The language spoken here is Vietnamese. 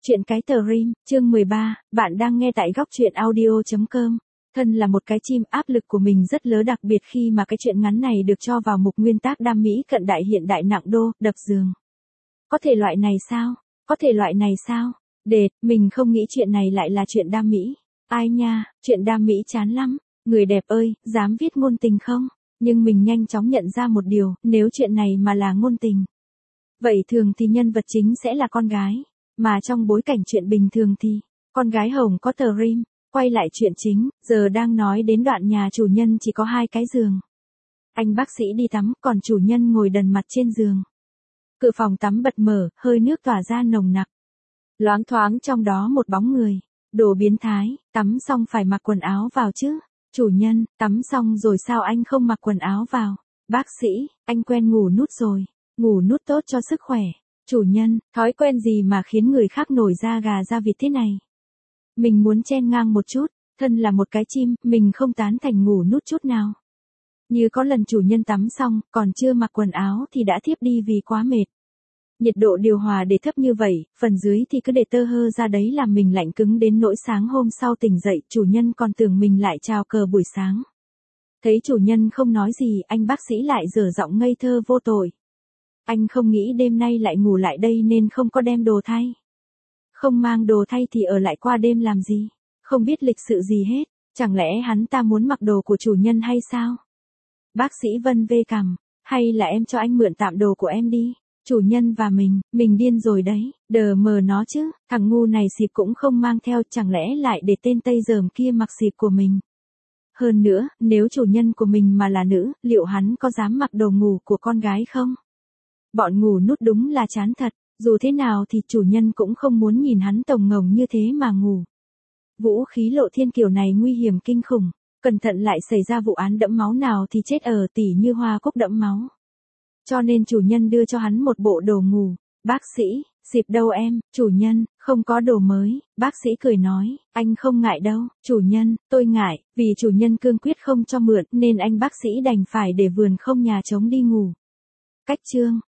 Chuyện cái tờ Rim, chương 13, bạn đang nghe tại góc truyện audio.com. Thân là một cái chim, áp lực của mình rất lớn, đặc biệt khi mà cái chuyện ngắn này được cho vào mục nguyên tác đam mỹ cận đại hiện đại nặng đô, đập giường. Có thể loại này sao? Có thể loại này sao? Đệt, mình không nghĩ chuyện này lại là chuyện đam mỹ. Ai nha, chuyện đam mỹ chán lắm. Người đẹp ơi, dám viết ngôn tình không? Nhưng mình nhanh chóng nhận ra một điều, nếu chuyện này mà là ngôn tình. Vậy thường thì nhân vật chính sẽ là con gái. Mà trong bối cảnh chuyện bình thường thì, con gái hồng có tờ Rim. Quay lại chuyện chính, giờ đang nói đến đoạn nhà chủ nhân chỉ có 2 cái giường. Anh bác sĩ đi tắm, còn chủ nhân ngồi đần mặt trên giường. Cửa phòng tắm bật mở, hơi nước tỏa ra nồng nặc. Loáng thoáng trong đó một bóng người. Đồ biến thái, tắm xong phải mặc quần áo vào chứ. Chủ nhân, tắm xong rồi sao anh không mặc quần áo vào? Bác sĩ, anh quen ngủ nút rồi. Ngủ nút tốt cho sức khỏe. Chủ nhân, thói quen gì mà khiến người khác nổi da gà da vịt thế này? Mình muốn chen ngang một chút, thân là một cái chim, mình không tán thành ngủ nút chút nào. Như có lần chủ nhân tắm xong, còn chưa mặc quần áo thì đã thiếp đi vì quá mệt. Nhiệt độ điều hòa để thấp như vậy, phần dưới thì cứ để tơ hơ ra đấy làm mình lạnh cứng đến nỗi sáng hôm sau tỉnh dậy, chủ nhân còn tưởng mình lại chào cờ buổi sáng. Thấy chủ nhân không nói gì, anh bác sĩ lại dở giọng ngây thơ vô tội. Anh không nghĩ đêm nay lại ngủ lại đây nên không có đem đồ thay. Không mang đồ thay thì ở lại qua đêm làm gì? Không biết lịch sự gì hết, chẳng lẽ hắn ta muốn mặc đồ của chủ nhân hay sao? Bác sĩ vân vê cằm, hay là em cho anh mượn tạm đồ của em đi? Chủ nhân và mình điên rồi đấy, đờ mờ nó chứ, thằng ngu này xịp cũng không mang theo, chẳng lẽ lại để tên Tây Dởm kia mặc xịp của mình? Hơn nữa, nếu chủ nhân của mình mà là nữ, liệu hắn có dám mặc đồ ngủ của con gái không? Bọn ngủ nút đúng là chán thật, dù thế nào thì chủ nhân cũng không muốn nhìn hắn tổng ngồng như thế mà ngủ. Vũ khí lộ thiên kiểu này nguy hiểm kinh khủng, cẩn thận lại xảy ra vụ án đẫm máu nào thì chết ở tỉ như hoa cúc đẫm máu. Cho nên chủ nhân đưa cho hắn một bộ đồ ngủ. Bác sĩ, xịp đâu em? Chủ nhân, không có đồ mới. Bác sĩ cười nói, anh không ngại đâu. Chủ nhân, tôi ngại, vì chủ nhân cương quyết không cho mượn nên anh bác sĩ đành phải để vườn không nhà trống đi ngủ. Cách chương,